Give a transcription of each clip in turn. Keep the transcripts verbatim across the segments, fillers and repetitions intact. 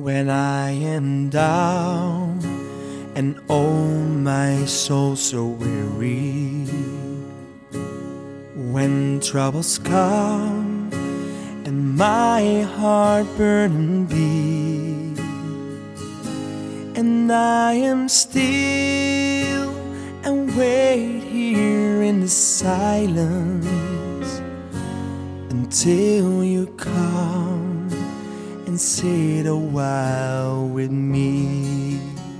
When I am down and oh my soul so weary, when troubles come and my heart burden be, and I am still and wait here in the silence until you come and sit a while with me.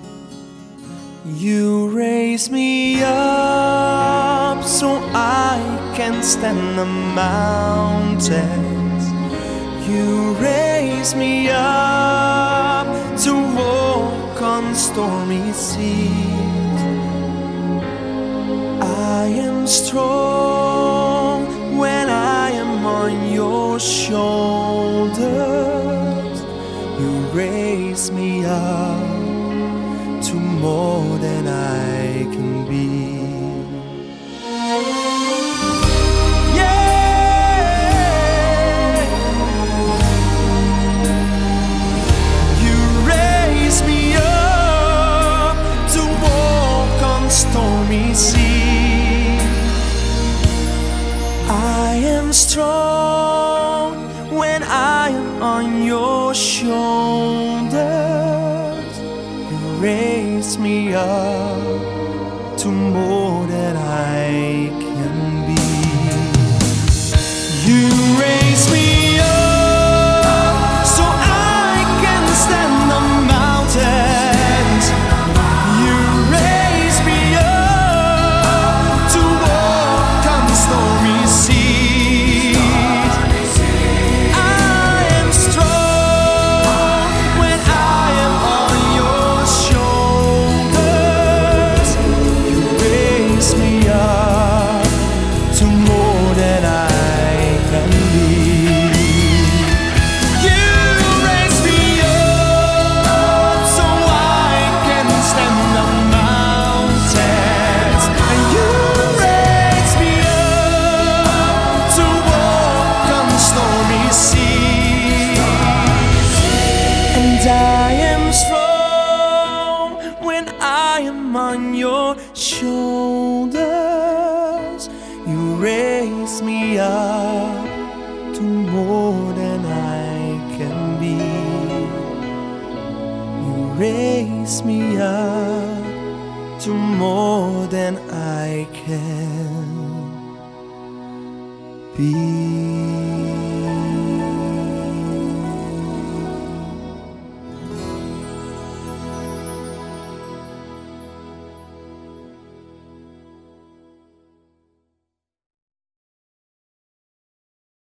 You raise me up so I can stand the mountains. You raise me up to walk on stormy seas. I am strong when I am on your shoulders. You raise me up to more than I can be. Yeah, you raise me up to walk on stormy seas. I am strong when I am on your shoulders. You raise me up to more than I can be. You raise me up so I can stand the mountains. You raise me up to walk on stormy seas. I am strong when I am on your shoulders. You raise me up to more than I can be. You raise me up so I can stand the mountains. And you raise me up to walk on stormy seas. And I am strong when I am on your shoulders. You raise me up to more than I can be. You raise me up to more than I can be.